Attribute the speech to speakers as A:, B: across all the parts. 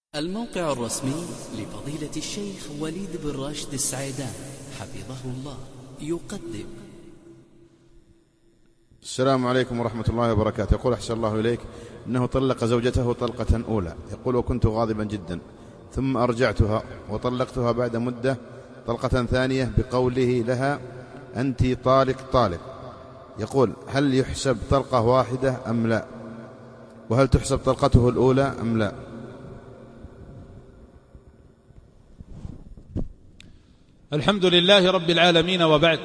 A: الموقع الرسمي لفضيلة الشيخ وليد بن راشد السعيدان حفظه الله يقدم.
B: السلام عليكم ورحمة الله وبركاته. يقول أحسن الله إليك إنه طلق زوجته طلقة أولى. يقول وكنت غاضبا جدا ثم أرجعتها وطلقتها بعد مدة طلقة ثانية بقوله لها أنت طالق. يقول هل يحسب طلقة واحدة أم لا؟ وهل تحسب طلقته الأولى أم لا؟
C: الحمد لله رب العالمين، وبعد.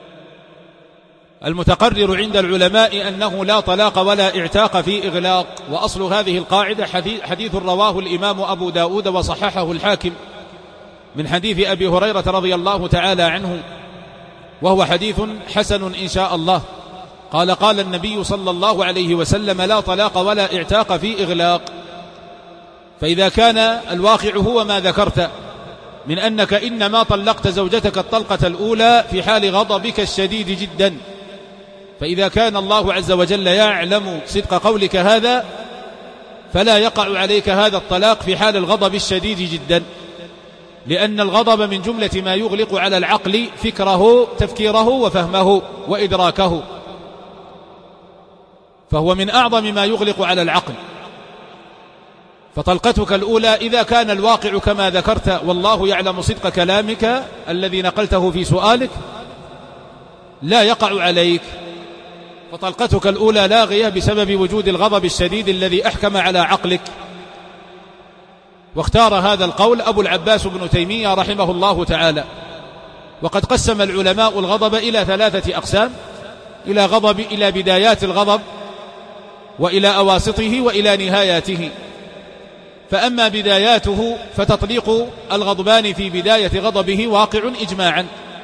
C: المتقرر عند العلماء أنه لا طلاق ولا اعتاق في إغلاق، وأصل هذه القاعدة حديث رواه الإمام أبو داود وصححه الحاكم من حديث أبي هريرة رضي الله تعالى عنه، وهو حديث حسن إن شاء الله. قال النبي صلى الله عليه وسلم لا طلاق ولا اعتاق في إغلاق. فإذا كان الواقع هو ما ذكرت من أنك إنما طلقت زوجتك الطلقة الأولى في حال غضبك الشديد جدا، فإذا كان الله عز وجل يعلم صدق قولك هذا فلا يقع عليك هذا الطلاق في حال الغضب الشديد جدا، لأن الغضب من جملة ما يغلق على العقل فكره تفكيره وفهمه وإدراكه، فهو من أعظم ما يغلق على العقل. فطلقتك الأولى إذا كان الواقع كما ذكرت والله يعلم صدق كلامك الذي نقلته في سؤالك لا يقع عليك، فطلقتك الأولى لاغية بسبب وجود الغضب الشديد الذي أحكم على عقلك. واختار هذا القول أبو العباس بن تيمية رحمه الله تعالى. وقد قسم العلماء الغضب إلى 3 أقسام: إلى بدايات الغضب، وإلى أواسطه، وإلى نهاياته. فأما بداياته فتطليق الغضبان في بداية غضبه واقع إجماعا.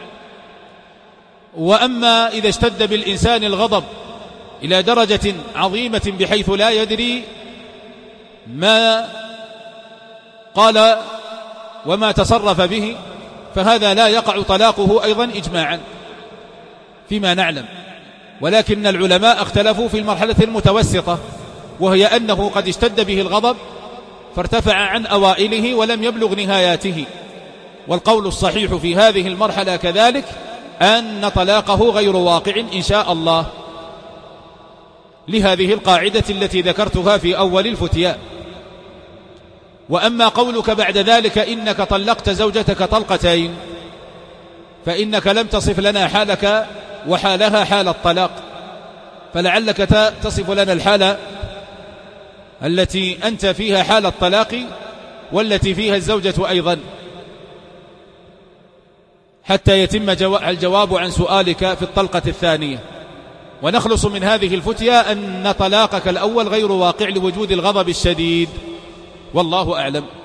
C: وأما إذا اشتد بالإنسان الغضب إلى درجة عظيمة بحيث لا يدري ما قال وما تصرف به، فهذا لا يقع طلاقه أيضا إجماعا فيما نعلم. ولكن العلماء اختلفوا في المرحلة المتوسطة، وهي أنه قد اشتد به الغضب فارتفع عن أوائله ولم يبلغ نهاياته. والقول الصحيح في هذه المرحلة كذلك أن طلاقه غير واقع إن شاء الله، لهذه القاعدة التي ذكرتها في أول الفتيا. وأما قولك بعد ذلك إنك طلقت زوجتك طلقتين، فإنك لم تصف لنا حالك وحالها حال الطلاق، فلعلك تصف لنا الحالة التي أنت فيها حال الطلاق والتي فيها الزوجة أيضا، حتى يتم الجواب عن سؤالك في الطلقة الثانية، ونخلص من هذه الفتية أن طلاقك الأول غير واقع لوجود الغضب الشديد، والله أعلم.